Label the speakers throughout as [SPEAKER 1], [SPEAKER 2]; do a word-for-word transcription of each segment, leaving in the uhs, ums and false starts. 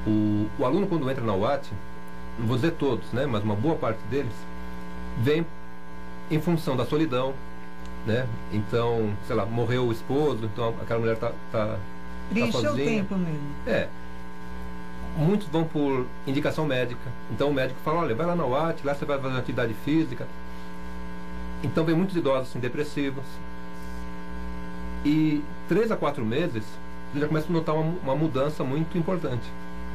[SPEAKER 1] O, o aluno, quando entra na U A T, não vou dizer todos, né, mas uma boa parte deles, vem em função da solidão, né? Então, sei lá, morreu o esposo, então aquela mulher tá, tá, tá sozinha.
[SPEAKER 2] o tempo mesmo.
[SPEAKER 1] É. Muitos vão por indicação médica. Então o médico fala, olha, vai lá na U A T, lá você vai fazer atividade física. Então vem muitos idosos assim, depressivos. E três a quatro meses, você já começa a notar uma, uma mudança muito importante.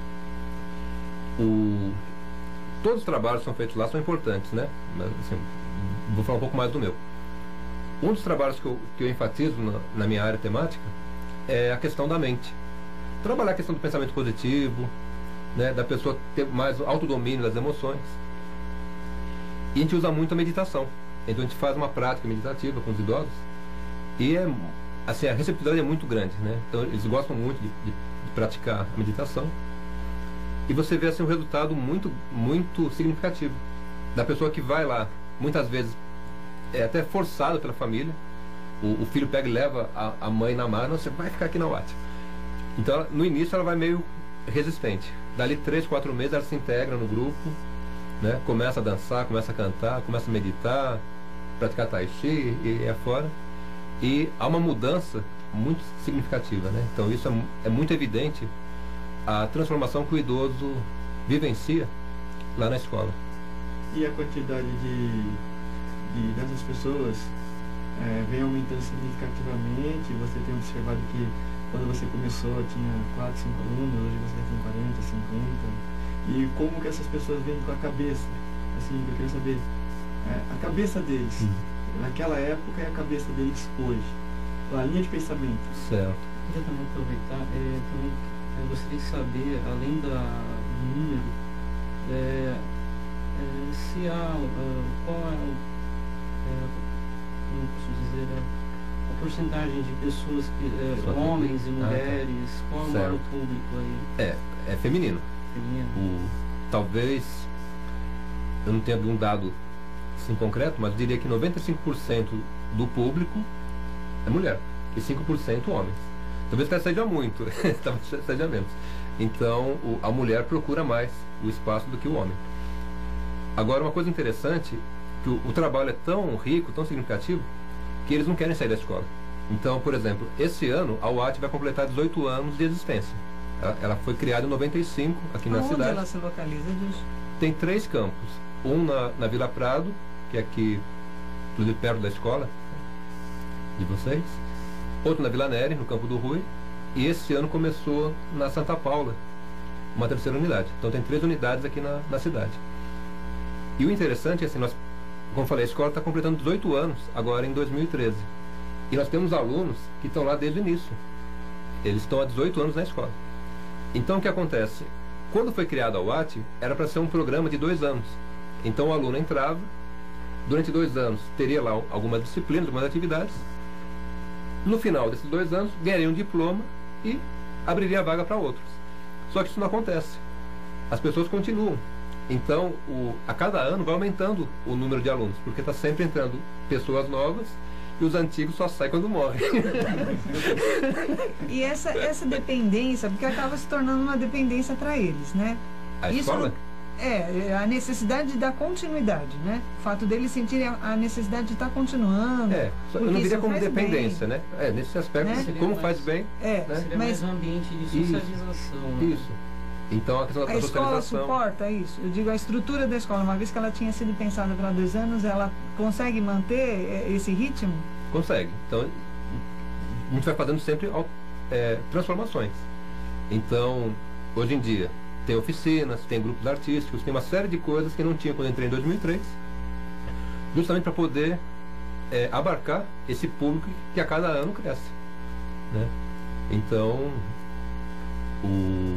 [SPEAKER 1] O... Todos os trabalhos que são feitos lá são importantes, né? Mas, assim, vou falar um pouco mais do meu. Um dos trabalhos que eu, que eu enfatizo na, na minha área temática é a questão da mente. Trabalhar a questão do pensamento positivo, né, da pessoa ter mais autodomínio das emoções. E a gente usa muito a meditação. Então a gente faz uma prática meditativa com os idosos e é, assim, a receptividade é muito grande, né? Então eles gostam muito de, de, de praticar a meditação. E você vê assim um resultado muito, muito significativo da pessoa que vai lá, muitas vezes é até forçado pela família. O, o filho pega e leva a, a mãe na mão, você vai ficar aqui na U A T. Então no início ela vai meio resistente. Dali três, quatro meses ela se integra no grupo, né? Começa a dançar, começa a cantar, começa a meditar, praticar tai chi e é fora. E há uma mudança muito significativa, né? Então isso é, é muito evidente, a transformação que o idoso vivencia lá na escola.
[SPEAKER 3] E a quantidade de, de dessas pessoas é, vem aumentando significativamente? Você tem observado que quando você começou tinha quatro, cinco alunos, hoje você tem quarenta, cinquenta. E como que essas pessoas vêm com a cabeça? Assim, eu queria saber é, a cabeça deles, hum. naquela época e a cabeça deles hoje. A linha de pensamento.
[SPEAKER 1] Certo.
[SPEAKER 4] Eu queria também aproveitar, é, também, eu gostaria de saber, além da, do número, é, é, se há, uh, qual é, é, como posso dizer, é, a porcentagem de pessoas, que, é, homens e mulheres, ah, tá. Qual é o maior público aí?
[SPEAKER 1] É, é feminino.
[SPEAKER 4] Feminino.
[SPEAKER 1] O, talvez, eu não tenha um dado assim, concreto, mas eu diria que noventa e cinco por cento do público é mulher e cinco por cento homens. Talvez até seja muito, talvez seja menos. Então, o, a mulher procura mais o espaço do que o homem. Agora, uma coisa interessante, que o, o trabalho é tão rico, tão significativo, que eles não querem sair da escola. Então, por exemplo, esse ano a U A T vai completar dezoito anos de existência. Ela, ela foi criada em noventa e cinco aqui na cidade.
[SPEAKER 2] Onde ela se localiza, disso?
[SPEAKER 1] Tem três campos. Um na, na Vila Prado, que é aqui, inclusive perto da escola de vocês. Outro na Vila Neri, no Campo do Rui. E esse ano começou na Santa Paula, uma terceira unidade. Então tem três unidades aqui na, na cidade. E o interessante é assim, nós, como eu falei, a escola está completando dezoito anos, agora em dois mil e treze. E nós temos alunos que estão lá desde o início. Eles estão há dezoito anos na escola. Então o que acontece? Quando foi criada a U A T, era para ser um programa de dois anos. Então o aluno entrava, durante dois anos teria lá algumas disciplinas, algumas atividades. No final desses dois anos, ganharia um diploma e abriria a vaga para outros. Só que isso não acontece. As pessoas continuam. Então, o, a cada ano vai aumentando o número de alunos, porque está sempre entrando pessoas novas e os antigos só saem quando morrem.
[SPEAKER 2] E essa, essa dependência, porque acaba se tornando uma dependência para eles, né?
[SPEAKER 1] A
[SPEAKER 2] Isso
[SPEAKER 1] escola?
[SPEAKER 2] É, a necessidade de dar continuidade, né? O fato deles sentirem a necessidade de estar continuando.
[SPEAKER 1] É, eu não diria como dependência, bem, né? É, nesse aspecto,
[SPEAKER 2] né?
[SPEAKER 1] como
[SPEAKER 4] mais,
[SPEAKER 1] faz bem.
[SPEAKER 2] É,
[SPEAKER 1] né?
[SPEAKER 4] Seria
[SPEAKER 2] mas
[SPEAKER 4] mais um ambiente de socialização.
[SPEAKER 1] Isso.
[SPEAKER 4] Né?
[SPEAKER 1] isso. Então a questão da
[SPEAKER 2] a escola
[SPEAKER 1] socialização.
[SPEAKER 2] suporta isso. Eu digo, a estrutura da escola, uma vez que ela tinha sido pensada para dois anos, ela consegue manter esse ritmo?
[SPEAKER 1] Consegue. Então, a gente vai fazendo sempre é, transformações. Então, hoje em dia, tem oficinas, tem grupos artísticos, tem uma série de coisas que não tinha quando eu entrei em dois mil e três, justamente para poder é, abarcar esse público que a cada ano cresce, né? Então, o...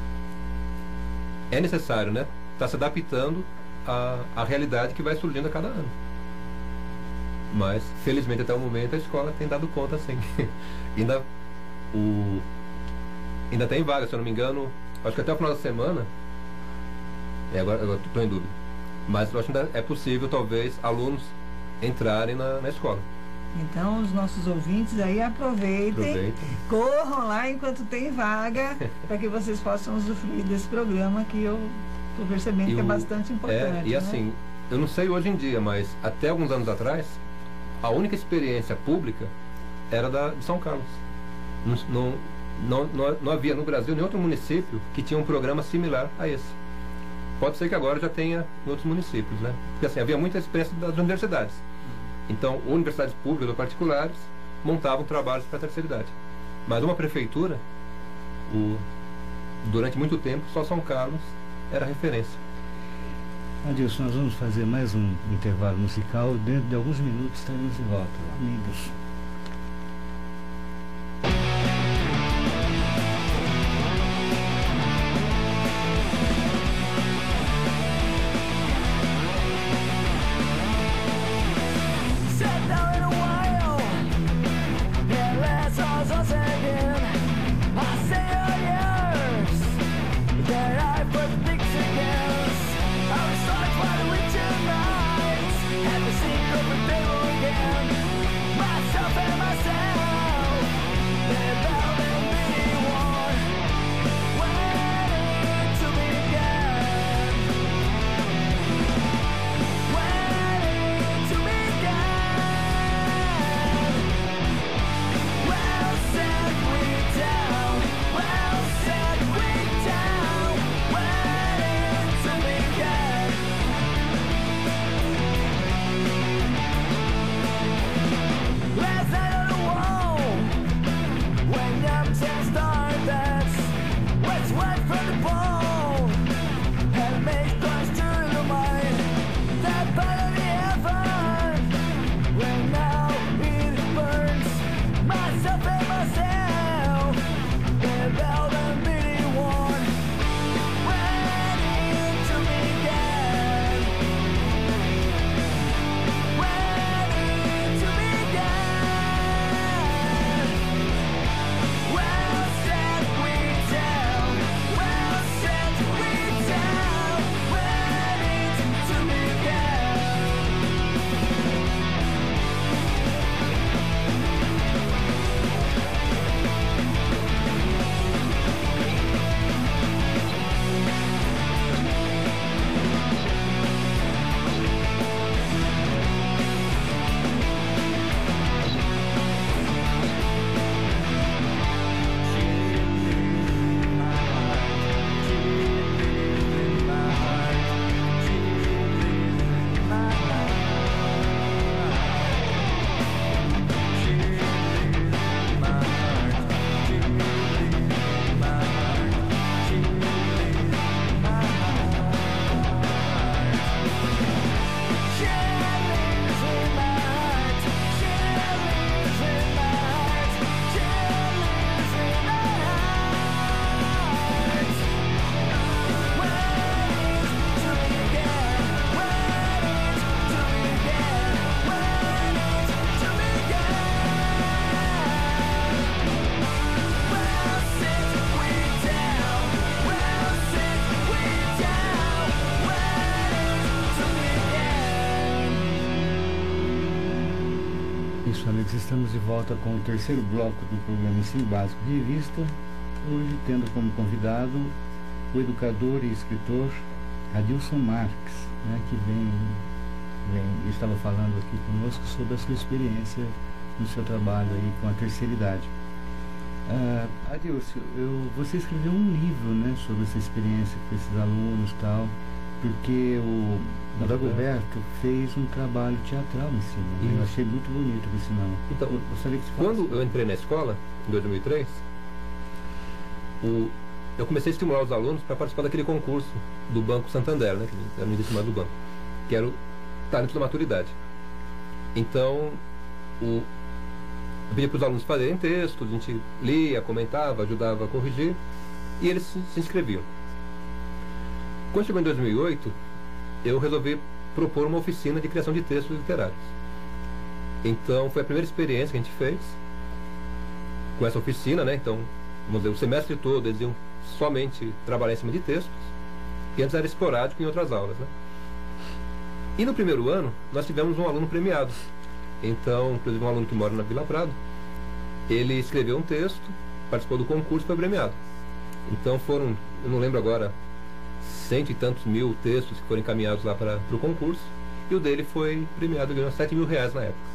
[SPEAKER 1] é necessário, né, estar se adaptando à, à realidade que vai surgindo a cada ano. Mas, felizmente, até o momento, a escola tem dado conta, assim. ainda, o... ainda tem vaga, se eu não me engano, acho que até o final da semana, é, agora estou em dúvida, mas eu acho que ainda é possível, talvez, alunos entrarem na, na escola.
[SPEAKER 2] Então, os nossos ouvintes aí aproveitem,
[SPEAKER 1] Aproveitem.
[SPEAKER 2] corram lá enquanto tem vaga, para que vocês possam usufruir desse programa que eu estou percebendo
[SPEAKER 1] E
[SPEAKER 2] que é
[SPEAKER 1] o-
[SPEAKER 2] bastante importante.
[SPEAKER 1] É, e
[SPEAKER 2] né?
[SPEAKER 1] assim, eu não sei hoje em dia, mas até alguns anos atrás, a única experiência pública era da de São Carlos. Não, não, não, não, não havia no Brasil nenhum outro município que tinha um programa similar a esse. Pode ser que agora já tenha em outros municípios, né? Porque assim, havia muita experiência das universidades. Então, universidades públicas ou particulares montavam trabalhos para a terceira idade. Mas uma prefeitura, o, durante muito tempo, só São Carlos era referência.
[SPEAKER 5] Adilson, nós vamos fazer mais um intervalo musical. Dentro de alguns minutos estaremos de volta. Amigos. Isso, amigos, estamos de volta com o terceiro bloco do programa Ensino Básico de Revista, hoje tendo como convidado o educador e escritor Adilson Marques, né, que vem, vem, estava falando aqui conosco sobre a sua experiência no seu trabalho aí com a terceira idade. Uh, Adilson, eu, você escreveu um livro, né, sobre essa experiência com esses alunos e tal, porque o Dagoberto fez um trabalho teatral em cima, né? Eu achei muito bonito esse nome.
[SPEAKER 1] Então,
[SPEAKER 5] eu gostaria que você
[SPEAKER 1] quando
[SPEAKER 5] falasse.
[SPEAKER 1] eu entrei na escola, em dois mil e três, o, eu comecei a estimular os alunos para participar daquele concurso do Banco Santander, né, que era o nível chamado do banco, que era o Talento da Maturidade. Então, o, eu pedia para os alunos fazerem textos, a gente lia, comentava, ajudava a corrigir, e eles se, se inscreviam. Quando chegou em dois mil e oito, eu resolvi propor uma oficina de criação de textos literários. Então, foi a primeira experiência que a gente fez com essa oficina, né? Então, vamos dizer, o semestre todo eles iam somente trabalhar em cima de textos, que antes era esporádico em outras aulas, né? E no primeiro ano, nós tivemos um aluno premiado, Então, inclusive um aluno que mora na Vila Prado, ele escreveu um texto, participou do concurso e foi premiado. Então foram, eu não lembro agora, cento e tantos mil textos que foram encaminhados lá para o concurso, e o dele foi premiado, ganhou sete mil reais na época.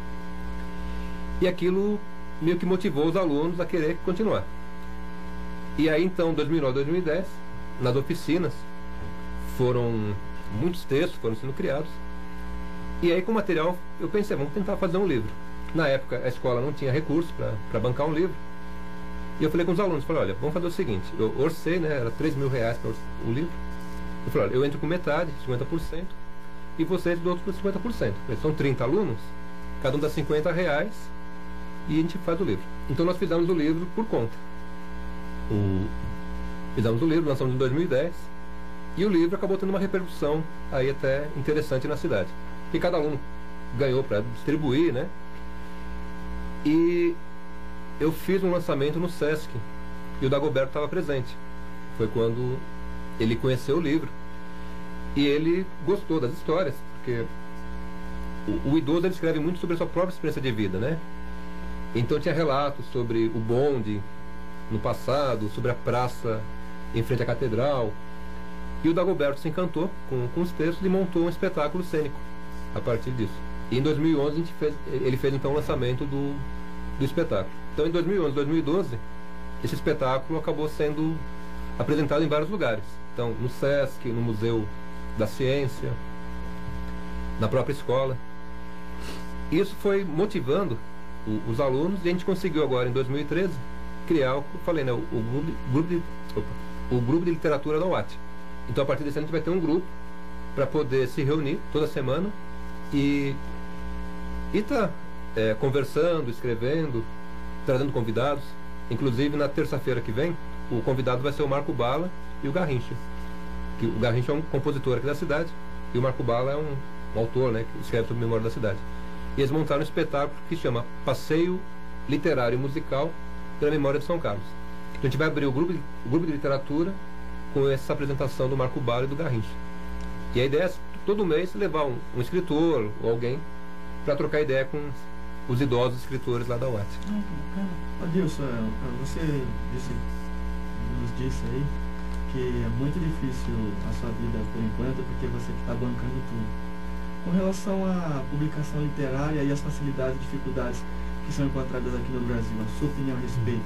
[SPEAKER 1] E aquilo meio que motivou os alunos a querer continuar. E aí então, dois mil e nove, dois mil e dez, nas oficinas, foram muitos textos foram sendo criados. E aí com o material eu pensei, vamos tentar fazer um livro. Na época a escola não tinha recurso para bancar um livro. E eu falei com os alunos, falei, olha, vamos fazer o seguinte, eu orcei, né, era três mil reais para o livro. Eu falei, olha, eu entro com metade, cinquenta por cento, e vocês do outro por cinquenta por cento. Falei, são trinta alunos, cada um dá cinquenta reais, e a gente faz o livro. Então nós fizemos o livro por conta. O... Fizemos o livro, lançamos em dois mil e dez, e o livro acabou tendo uma repercussão aí até interessante na cidade. E cada aluno ganhou para distribuir, né? E eu fiz um lançamento no Sesc, e o Dagoberto estava presente. Foi quando ele conheceu o livro. E ele gostou das histórias, porque o, o idoso ele escreve muito sobre a sua própria experiência de vida, né? Então tinha relatos sobre o bonde no passado, sobre a praça em frente à catedral. E o Dagoberto se encantou com, com os textos e montou um espetáculo cênico a partir disso. E em dois mil e onze a gente fez, ele fez então o lançamento do, do espetáculo. Então em dois mil e onze, dois mil e doze, esse espetáculo acabou sendo apresentado em vários lugares. Então no Sesc, no Museu da Ciência, na própria escola. Isso foi motivando o, os alunos, e a gente conseguiu agora em dois mil e treze criar o que eu falei, né, o, o, grupo, grupo de, opa, o grupo de literatura da U A T. Então a partir desse ano a gente vai ter um grupo para poder se reunir toda semana e estar tá, é, conversando, escrevendo, trazendo convidados. Inclusive na terça-feira que vem o convidado vai ser o Marco Bala e o Garrincha. Que o Garrincha é um compositor aqui da cidade e o Marco Bala é um, um autor, né, que escreve sobre a memória da cidade. E eles montaram um espetáculo que chama Passeio Literário e Musical pela Memória de São Carlos. Então, a gente vai abrir o grupo, de, o grupo de literatura com essa apresentação do Marco Bala e do Garrincha. E a ideia é todo mês levar um, um escritor ou alguém para trocar ideia com os idosos escritores lá da U A T.
[SPEAKER 3] Adilson, você disse, nos disse aí que é muito difícil a sua vida por enquanto, porque você está bancando tudo. Com relação à publicação literária e as facilidades e dificuldades que são encontradas aqui no Brasil, a sua opinião a respeito?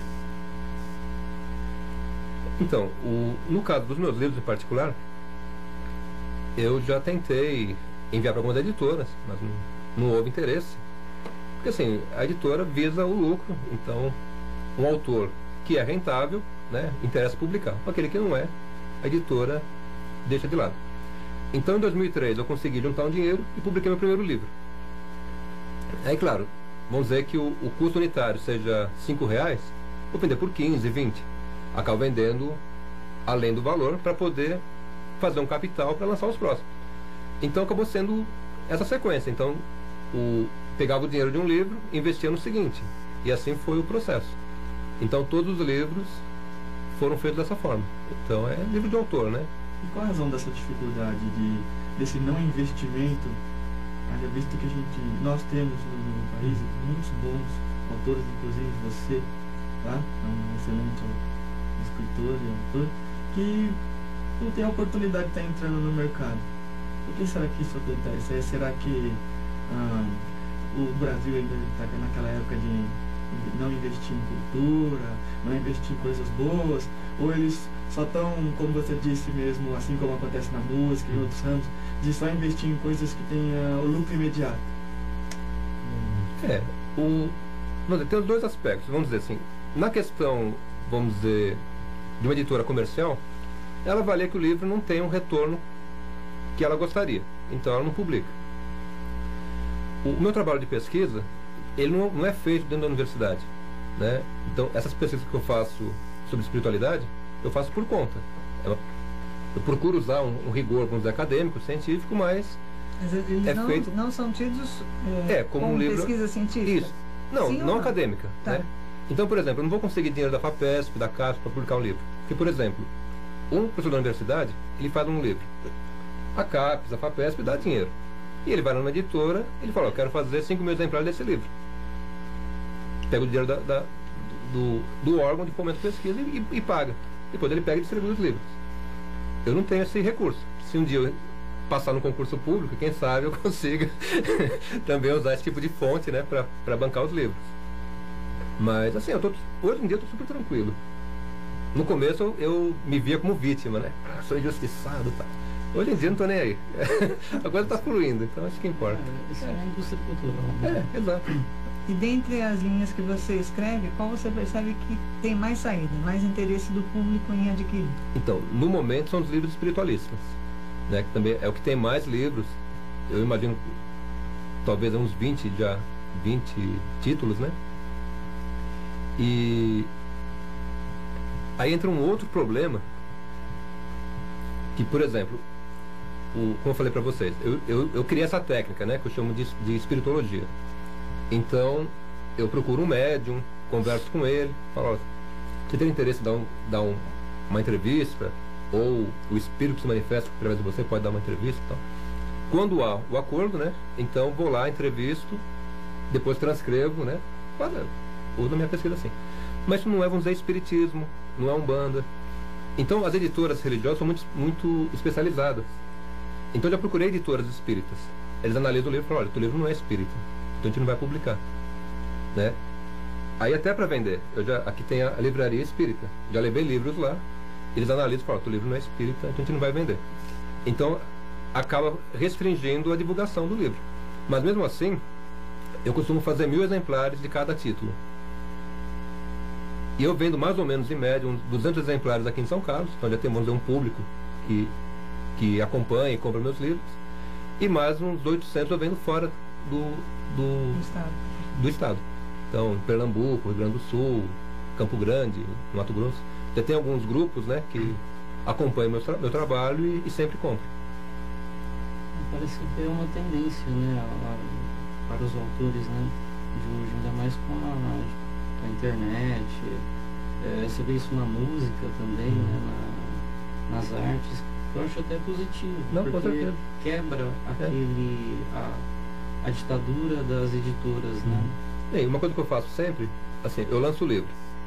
[SPEAKER 1] Então, o, no caso dos meus livros em particular, eu já tentei enviar para algumas editoras, mas não, não houve interesse. Porque assim, a editora visa o lucro, então um autor que é rentável, né, interessa publicar. Aquele que não é, a editora deixa de lado. Então em dois mil e três eu consegui juntar um dinheiro e publiquei meu primeiro livro. Aí claro, vamos dizer que o, o custo unitário seja cinco reais, vou vender por quinze, vinte. Acabo vendendo além do valor para poder fazer um capital para lançar os próximos. Então acabou sendo essa sequência. Então o, pegava o dinheiro de um livro e investia no seguinte. E assim foi o processo. Então todos os livros foram feitos dessa forma. Então é livro de autor, né?
[SPEAKER 3] E qual a razão dessa dificuldade, de, desse não investimento, haja visto que a gente, nós temos no, no país muitos bons autores, inclusive você, tá? É um excelente escritor e autor, que não tem a oportunidade de estar entrando no mercado. Por que será que isso acontece? Será que ah, o Brasil ainda está naquela época de não investir em cultura, não investir em coisas boas, ou eles só estão, como você disse mesmo, assim como acontece na música e em outros ramos, de só investir em coisas que tenham o lucro imediato?
[SPEAKER 1] É, o, vamos dizer, tem os dois aspectos, vamos dizer assim, na questão, vamos dizer, de uma editora comercial, ela avalia que o livro não tem um retorno que ela gostaria, então ela não publica. O, o meu trabalho de pesquisa, ele não, não é feito dentro da universidade, né? Então essas pesquisas que eu faço sobre espiritualidade, eu faço por conta. Eu, eu procuro usar um, um rigor, vamos dizer, acadêmico, científico, mas,
[SPEAKER 2] mas eles
[SPEAKER 1] é
[SPEAKER 2] não,
[SPEAKER 1] feito...
[SPEAKER 2] não são tidos é,
[SPEAKER 1] é, como, como um livro...
[SPEAKER 2] pesquisa científica?
[SPEAKER 1] Isso. Não,
[SPEAKER 2] Sim
[SPEAKER 1] não,
[SPEAKER 2] não
[SPEAKER 1] acadêmica.
[SPEAKER 2] Tá.
[SPEAKER 1] Né? Então, por exemplo, eu não vou conseguir dinheiro da FAPESP, da CAPES para publicar um livro. Porque, por exemplo, um professor da universidade, ele faz um livro. A CAPES, a FAPESP dá dinheiro. E ele vai numa editora, ele fala, eu quero fazer cinco mil exemplares desse livro. Pega o dinheiro da, da, do, do órgão de fomento de pesquisa e, e, e paga. Depois ele pega e distribui os livros. Eu não tenho esse recurso. Se um dia eu passar no concurso público, quem sabe eu consiga também usar esse tipo de fonte, né, para bancar os livros. Mas assim, eu tô, hoje em dia eu estou super tranquilo. No começo eu, eu me via como vítima, né? Ah, sou injustiçado e tal. Hoje em dia não estou nem aí. A coisa está fluindo, então acho que importa.
[SPEAKER 4] É, isso é a indústria cultural. Né?
[SPEAKER 1] É, exato.
[SPEAKER 2] E dentre as linhas que você escreve, qual você percebe que tem mais saída, mais interesse do público em adquirir?
[SPEAKER 1] Então, no momento são os livros espiritualistas, né? Que também é o que tem mais livros. Eu imagino, talvez uns vinte já, vinte títulos, né? E aí entra um outro problema, que, por exemplo, o, como eu falei para vocês, eu, eu, eu criei essa técnica, né, que eu chamo de, de espiritologia. Então, eu procuro um médium, converso com ele, falo, ó, você tem interesse em dar, um, dar um, uma entrevista, ou o espírito se manifesta através de você, pode dar uma entrevista e tal. Quando há o acordo, né, então vou lá, entrevisto, depois transcrevo, né, para, uso a minha pesquisa assim. Mas isso não é, vamos dizer, espiritismo, não é umbanda. Então, as editoras religiosas são muito, muito especializadas. Então, eu já procurei editoras espíritas. Eles analisam o livro e falam, olha, o teu livro não é espírita, então a gente não vai publicar, né? Aí até para vender, eu já, aqui tem a, a livraria espírita, já levei livros lá, eles analisam e falam, o teu livro não é espírita, então a gente não vai vender. Então, acaba restringindo a divulgação do livro. Mas mesmo assim, eu costumo fazer mil exemplares de cada título. E eu vendo mais ou menos, em média, uns duzentos exemplares aqui em São Carlos, então já temos um público que, que acompanha e compra meus livros. E mais uns oitocentos eu vendo fora do, do,
[SPEAKER 2] Do estado.
[SPEAKER 1] do estado. Então, Pernambuco, Rio Grande do Sul, Campo Grande, Mato Grosso. Já tem alguns grupos, né, que acompanham meu, tra meu trabalho e, e sempre compram.
[SPEAKER 4] Parece que é uma tendência, né, a, a, para os autores, né, de hoje, ainda mais com a a internet, é, você vê isso na música também, uhum. né, na, nas artes, eu acho até positivo,
[SPEAKER 1] Não,
[SPEAKER 4] porque quebra aquele, a, a ditadura das editoras, né?
[SPEAKER 1] E uma coisa que eu faço sempre, assim, eu lanço o livro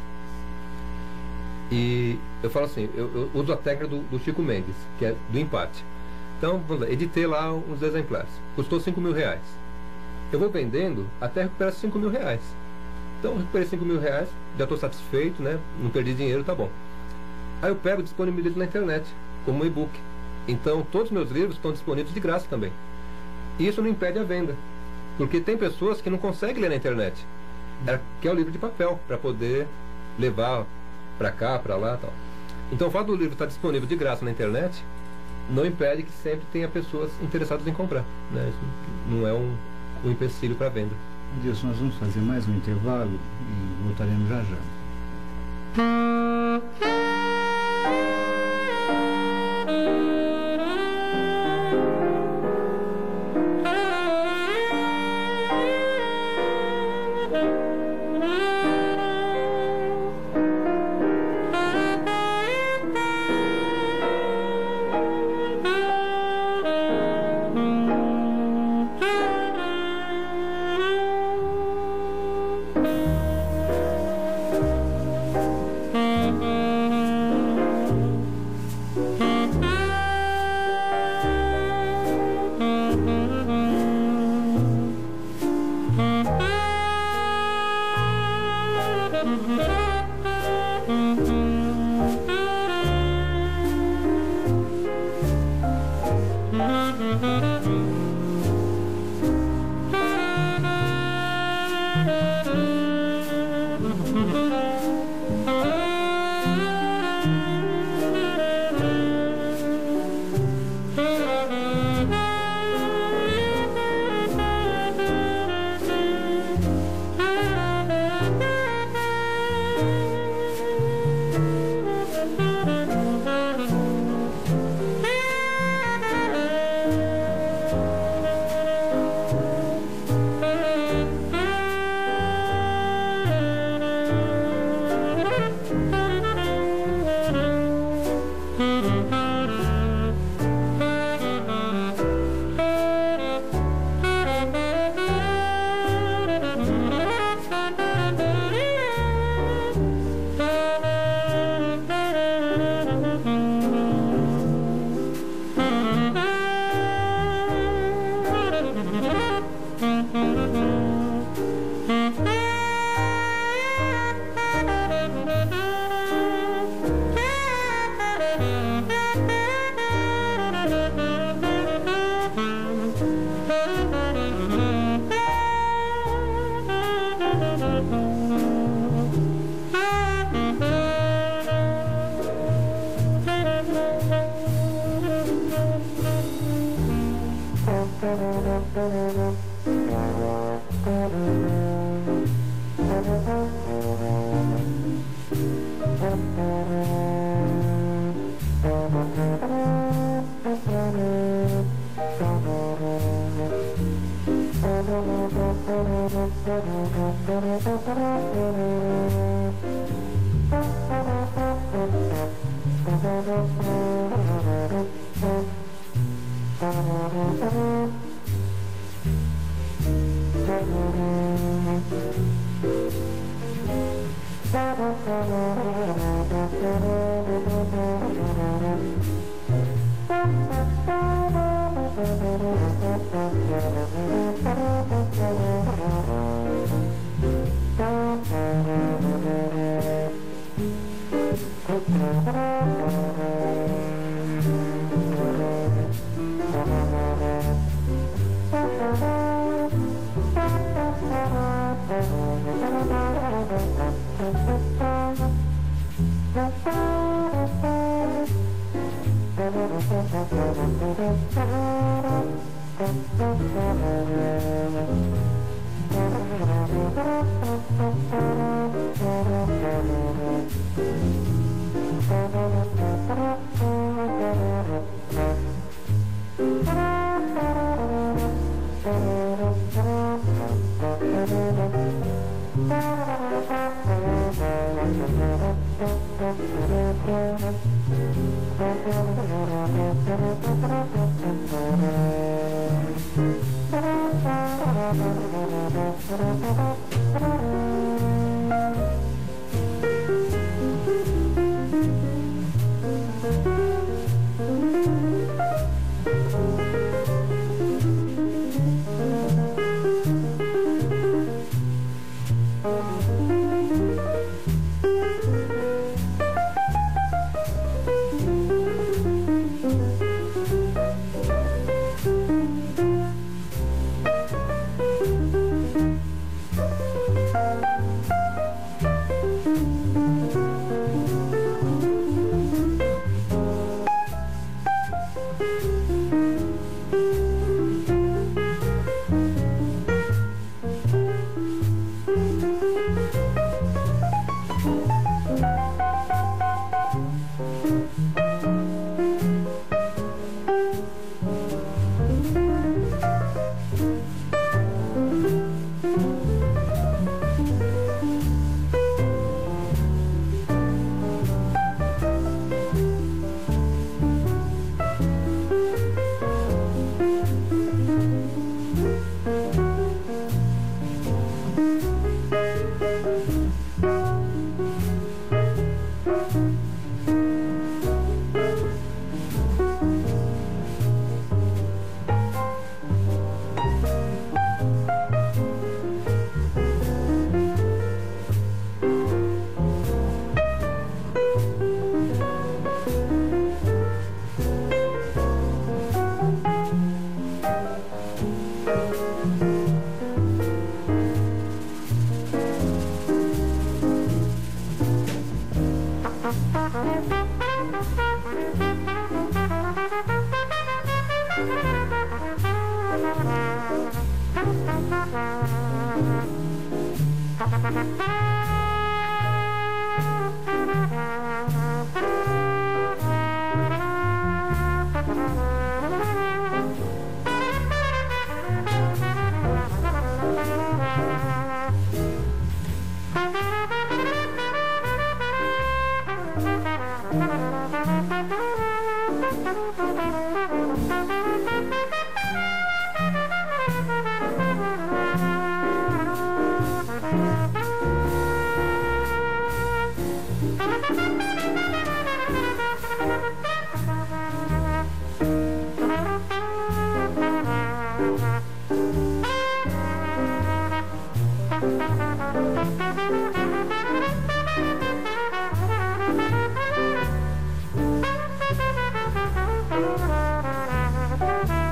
[SPEAKER 1] e eu falo assim, eu, eu uso a técnica do, do Chico Mendes, que é do empate. Então, vamos lá, editei lá uns exemplares, custou cinco mil reais. Eu vou vendendo até recuperar cinco mil reais. Então, recuperei cinco mil reais, já estou satisfeito, né? Não perdi dinheiro, tá bom. Aí eu pego e disponibilizo na internet, como um e-book. Então, todos os meus livros estão disponíveis de graça também. E isso não impede a venda, porque tem pessoas que não conseguem ler na internet. É, que é o livro de papel, para poder levar para cá, para lá e tal. Então, o fato do livro estar disponível de graça na internet, não impede que sempre tenha pessoas interessadas em comprar, né? Isso não é um, um empecilho para a venda.
[SPEAKER 5] Deus, nós vamos fazer mais um intervalo e voltaremos já já.
[SPEAKER 6] Thank you.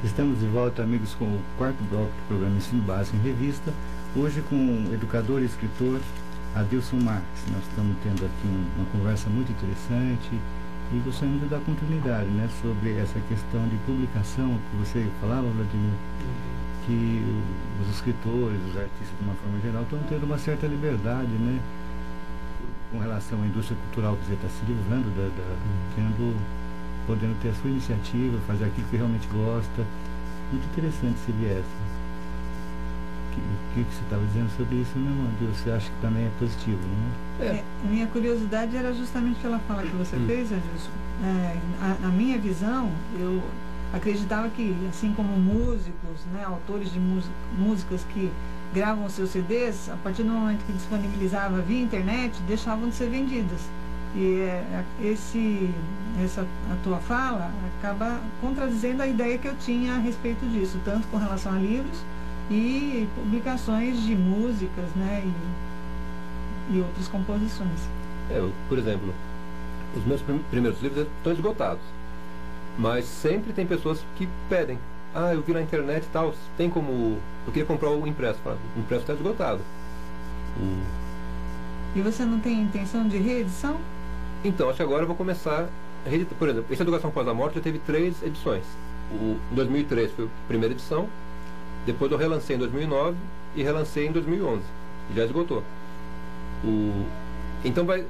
[SPEAKER 5] Estamos de volta, amigos, com o quarto bloco do programa Ensino Básico em Revista. Hoje com o educador e escritor Adilson Marques. Nós estamos tendo aqui um, uma conversa muito interessante e gostaríamos de dar continuidade, né, sobre essa questão de publicação que você falava, Vladimir, que os escritores, os artistas de uma forma geral estão tendo uma certa liberdade, né, com relação à indústria cultural que você está se livrando, da, da, tendo, podendo ter a sua iniciativa, fazer aquilo que realmente gosta. Muito interessante esse viés. O que, que você estava dizendo sobre isso, né, Adilson? Você acha que também é positivo, né?
[SPEAKER 2] É, minha curiosidade era justamente pela fala que você hum. fez, Adilson. É, a, a minha visão, eu acreditava que, assim como músicos, né, autores de músicas que gravam seus C Ds, a partir do momento que disponibilizava via internet, deixavam de ser vendidas. E é, esse, essa a tua fala acaba contradizendo a ideia que eu tinha a respeito disso, tanto com relação a livros e publicações de músicas, né, e, e outras composições.
[SPEAKER 1] É, eu, por exemplo, os meus prim primeiros livros estão esgotados, mas sempre tem pessoas que pedem. Ah, eu vi na internet e tal, tem como... Eu queria comprar o impresso. O impresso está esgotado. O...
[SPEAKER 2] E você não tem intenção de reedição?
[SPEAKER 1] Então, acho que agora eu vou começar a reeditar. Por exemplo, esse Educação Após a Morte já teve três edições. O, em dois mil e três foi a primeira edição, depois eu relancei em dois mil e nove e relancei em dois mil e onze. Já esgotou. O... Então vai...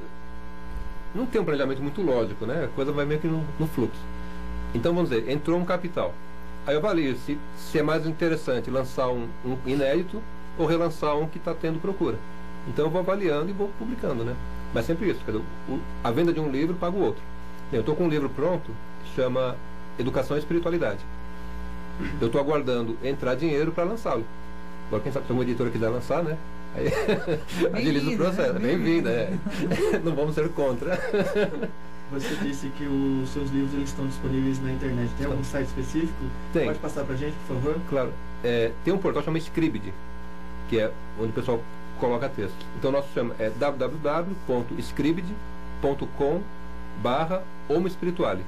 [SPEAKER 1] Não tem um planejamento muito lógico, né? A coisa vai meio que no, no fluxo. Então, vamos dizer, entrou um capital. Aí eu avalio se, se é mais interessante lançar um, um inédito ou relançar um que está tendo procura. Então eu vou avaliando e vou publicando, né? Mas sempre isso, quer dizer, o, a venda de um livro paga o outro. Eu estou com um livro pronto que chama Educação e Espiritualidade. Eu estou aguardando entrar dinheiro para lançá-lo. Agora, quem sabe se uma editora quiser lançar, né? Aí agiliza o processo. Né? Bem-vinda, é. Não vamos ser contra.
[SPEAKER 3] Você disse que os seus livros eles estão disponíveis na internet. Tem algum site específico?
[SPEAKER 1] Tem.
[SPEAKER 3] Pode passar pra gente, por favor?
[SPEAKER 1] Claro. É, tem um portal chamado Scribd, que é onde o pessoal coloca texto. Então, o nosso chama é w w w ponto scribd ponto com barra Homo Spiritualis.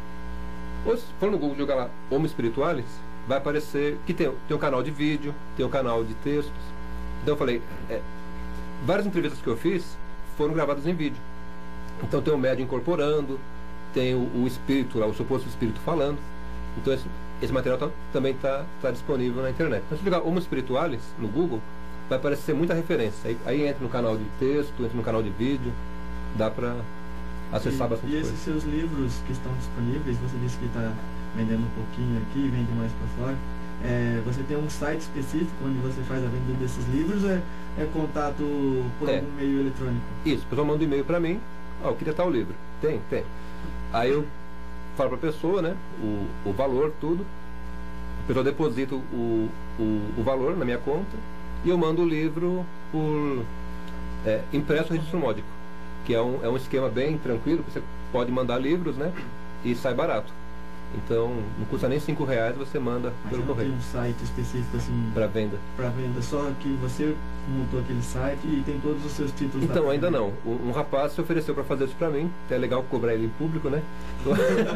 [SPEAKER 1] Ou se for no Google jogar lá Homo Spiritualis, vai aparecer que tem, tem um canal de vídeo, tem um canal de textos. Então, eu falei, é, várias entrevistas que eu fiz foram gravadas em vídeo. Então tem o médium incorporando, tem o, o espírito lá, o suposto espírito falando. Então esse, esse material tá, também está tá disponível na internet. Então se jogar Homo Spiritualis no Google, vai aparecer muita referência. Aí, aí entra no canal de texto, entra no canal de vídeo, dá para acessar
[SPEAKER 3] e,
[SPEAKER 1] bastante
[SPEAKER 3] e
[SPEAKER 1] coisa.
[SPEAKER 3] E esses seus livros que estão disponíveis, você disse que está vendendo um pouquinho aqui, vende mais para fora. É, você tem um site específico onde você faz a venda desses livros ou é, é contato por
[SPEAKER 1] é.
[SPEAKER 3] algum meio eletrônico?
[SPEAKER 1] Isso, o pessoal manda um e-mail para mim. Ah, eu queria tal livro. Tem, tem. Aí eu falo para a pessoa, né, o, o valor, tudo. A pessoa deposita o, o, o valor na minha conta e eu mando o livro por é, impresso registro módico, que é um, é um esquema bem tranquilo, você pode mandar livros, né, e sai barato. Então, não custa nem cinco reais, você manda
[SPEAKER 3] Mas
[SPEAKER 1] pelo
[SPEAKER 3] não
[SPEAKER 1] correio.
[SPEAKER 3] tem um site específico assim
[SPEAKER 1] para venda.
[SPEAKER 3] Para venda, só que você montou aquele site e tem todos os seus títulos.
[SPEAKER 1] Então,
[SPEAKER 3] lá
[SPEAKER 1] ainda não. Um, um rapaz se ofereceu para fazer isso para mim. Até é legal cobrar ele em público, né? Então,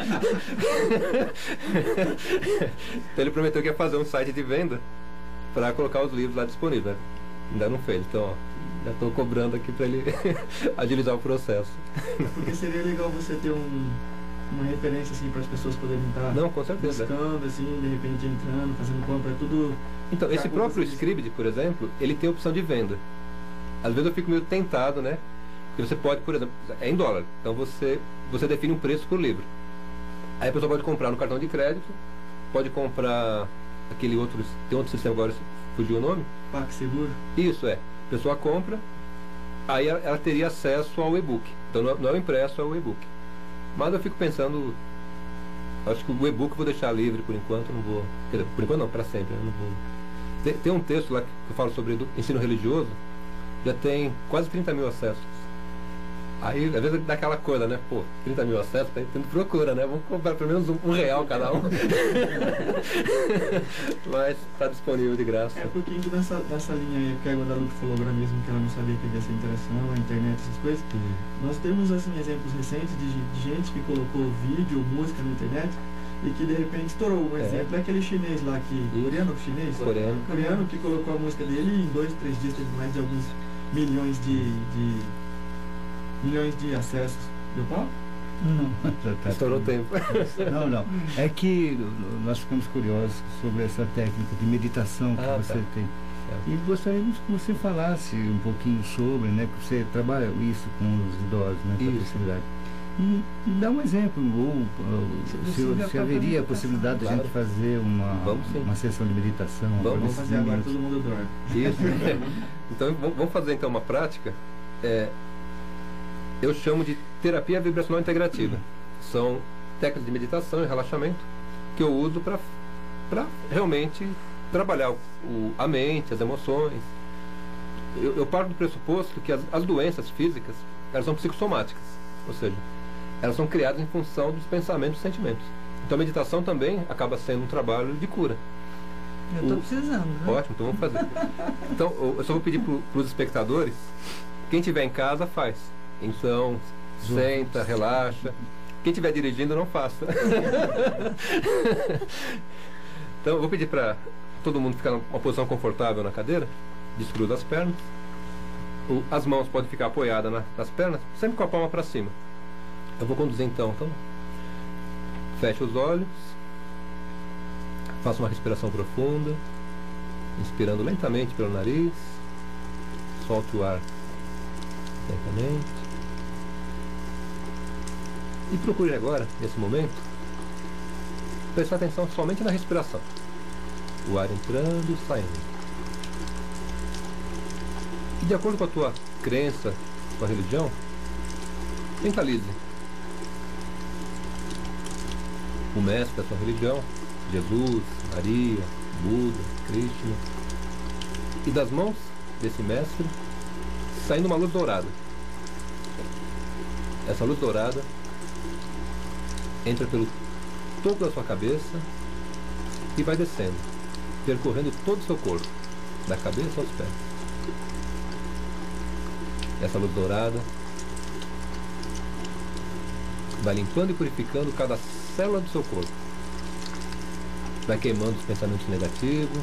[SPEAKER 1] ele prometeu que ia fazer um site de venda para colocar os livros lá disponíveis, né? Ainda não fez. Então, ó, já estou cobrando aqui para ele agilizar o processo.
[SPEAKER 3] Porque seria legal você ter um uma referência assim para as pessoas poderem estar
[SPEAKER 1] Não, com certeza.
[SPEAKER 3] buscando assim, de repente entrando, fazendo compra, é tudo.
[SPEAKER 1] Então, esse próprio Scribd, por exemplo, ele tem opção de venda. Às vezes eu fico meio tentado, né? Porque você pode, por exemplo, é em dólar. Então você, você define um preço por livro. Aí a pessoa pode comprar no cartão de crédito, pode comprar aquele outro, tem outro sistema agora, fugiu o nome?
[SPEAKER 3] PagSeguro?
[SPEAKER 1] Isso, é. A pessoa compra, aí ela, ela teria acesso ao e-book. Então não é, não é o impresso, é o e-book. Mas eu fico pensando, acho que o e-book eu vou deixar livre por enquanto, não vou, quer dizer, por enquanto não, para sempre, eu não vou. Tem, tem um texto lá que eu falo sobre ensino religioso, já tem quase trinta mil acessos. Aí, às vezes dá aquela coisa, né? Pô, trinta mil acessos, tá tendo procura, né? Vamos comprar pelo menos um, um real cada um. Mas tá disponível de graça.
[SPEAKER 3] É porque indo nessa, nessa linha aí que a Guadalupe falou agora mesmo, que ela não sabia que havia essa interação, a internet, essas coisas. Hum. Nós temos, assim, exemplos recentes de, de gente que colocou vídeo ou música na internet e que de repente estourou. Um
[SPEAKER 1] É.
[SPEAKER 3] exemplo é aquele chinês lá que.
[SPEAKER 1] Isso.
[SPEAKER 3] Coreano, chinês?
[SPEAKER 1] Coreano.
[SPEAKER 3] Coreano que colocou a música dele e em dois, três dias teve mais de alguns milhões de. de milhões de acessos. Deu pau?
[SPEAKER 5] Não, já tá
[SPEAKER 1] Estourou o
[SPEAKER 5] tudo.
[SPEAKER 1] tempo.
[SPEAKER 5] Não, não. É que nós ficamos curiosos sobre essa técnica de meditação que
[SPEAKER 1] Ah,
[SPEAKER 5] você
[SPEAKER 1] tá.
[SPEAKER 5] tem.
[SPEAKER 1] É.
[SPEAKER 5] E gostaríamos que você falasse um pouquinho sobre, né? Que você trabalha isso com os idosos, né? Com a
[SPEAKER 1] Isso.
[SPEAKER 5] terceira idade. E, e dá um exemplo, ou, ou
[SPEAKER 2] Se
[SPEAKER 5] se,
[SPEAKER 2] possível,
[SPEAKER 5] se
[SPEAKER 2] a própria
[SPEAKER 5] haveria a
[SPEAKER 2] meditação.
[SPEAKER 5] possibilidade de a gente
[SPEAKER 1] Claro.
[SPEAKER 5] fazer uma,
[SPEAKER 1] Vamos sim.
[SPEAKER 5] uma sessão de meditação.
[SPEAKER 1] Vamos,
[SPEAKER 5] agora
[SPEAKER 3] Vamos
[SPEAKER 5] nesses
[SPEAKER 3] fazer agora,
[SPEAKER 5] momentos.
[SPEAKER 3] todo mundo dorme.
[SPEAKER 1] Isso. Então vamos vamos fazer então uma prática. É, eu chamo de terapia vibracional integrativa. São técnicas de meditação e relaxamento que eu uso para para realmente trabalhar o, a mente, as emoções. Eu, eu parto do pressuposto que as, as doenças físicas, elas são psicossomáticas, ou seja, elas são criadas em função dos pensamentos e sentimentos. Então a meditação também acaba sendo um trabalho de cura.
[SPEAKER 2] Eu estou
[SPEAKER 1] O-
[SPEAKER 2] precisando, né?
[SPEAKER 1] Ótimo, então vamos fazer. Então, eu eu só vou pedir para os espectadores, quem estiver em casa, faz. Então, senta, relaxa. Quem estiver dirigindo, não faça. Então, eu vou pedir para todo mundo ficar numa posição confortável na cadeira, descruza as pernas. O- as mãos podem ficar apoiadas na- nas pernas, sempre com a palma para cima. Eu vou conduzir então. Então, feche os olhos. Faça uma respiração profunda, inspirando lentamente pelo nariz, solte o ar lentamente. E procure agora, nesse momento, prestar atenção somente na respiração. O ar entrando e saindo. E de acordo com a tua crença, tua religião, mentalize o mestre da sua religião, Jesus, Maria, Buda, Krishna, e das mãos desse mestre saindo uma luz dourada. Essa luz dourada entra pelo topo da sua cabeça e vai descendo, percorrendo todo o seu corpo, da cabeça aos pés. Essa luz dourada vai limpando e purificando cada célula do seu corpo. Vai queimando os pensamentos negativos,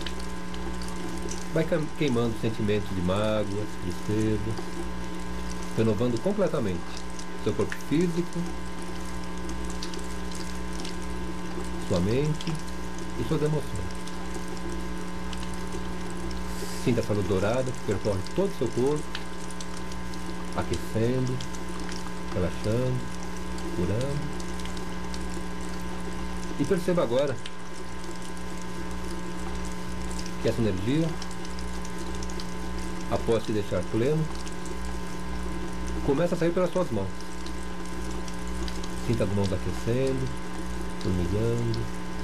[SPEAKER 1] vai cam- queimando sentimentos de mágoas, tristezas, renovando completamente seu corpo físico, sua mente e suas emoções. Sinta essa luz dourada que percorre todo o seu corpo, aquecendo, relaxando, curando. E perceba agora que essa energia, após se deixar pleno, começa a sair pelas suas mãos. Sinta as mãos aquecendo, formigando.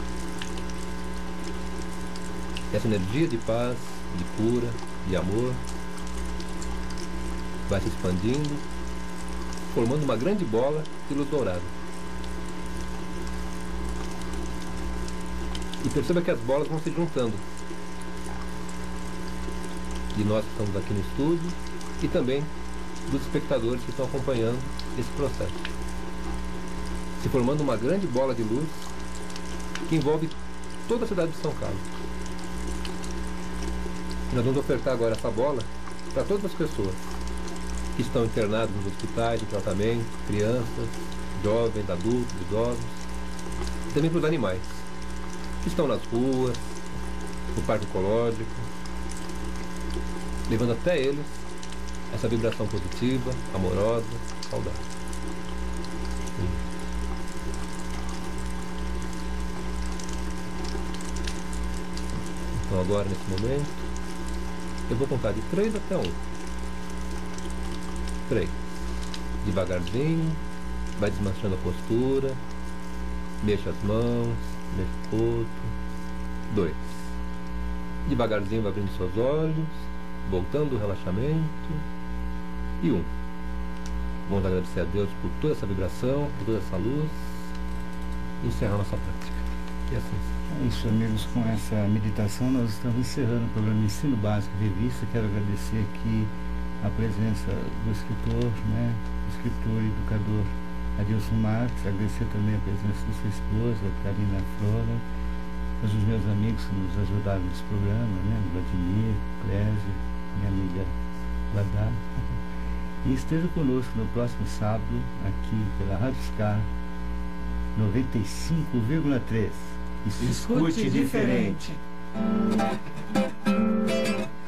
[SPEAKER 1] Essa energia de paz, de cura, de amor vai se expandindo, formando uma grande bola de luz dourada. E perceba que as bolas vão se juntando. De nós que estamos aqui no estúdio e também dos espectadores que estão acompanhando esse processo. Se formando uma grande bola de luz que envolve toda a cidade de São Carlos. E nós vamos ofertar agora essa bola para todas as pessoas que estão internadas nos hospitais de tratamento, crianças, jovens, adultos, idosos, e também para os animais que estão nas ruas, no parque ecológico, levando até eles essa vibração positiva, amorosa, saudável. Então agora, nesse momento, eu vou contar de três até um. Três. Devagarzinho, vai desmanchando a postura, mexa as mãos, mexa o corpo. Dois. Devagarzinho vai abrindo seus olhos, voltando o relaxamento. E um. Vamos agradecer a Deus por toda essa vibração, por toda essa luz. E encerrar nossa prática. E assim.
[SPEAKER 5] É isso, amigos, com essa meditação nós estamos encerrando o programa Ensino Básico Revista. Quero agradecer aqui a presença do escritor, né, escritor e educador Adilson Marques, agradecer também a presença de sua esposa, Karina Flora, todos os meus amigos que nos ajudaram nesse programa, né? Vladimir, Clésio, minha amiga Guadá. E esteja conosco no próximo sábado, aqui pela Rádio Scar noventa e cinco vírgula três.
[SPEAKER 2] Escute diferente.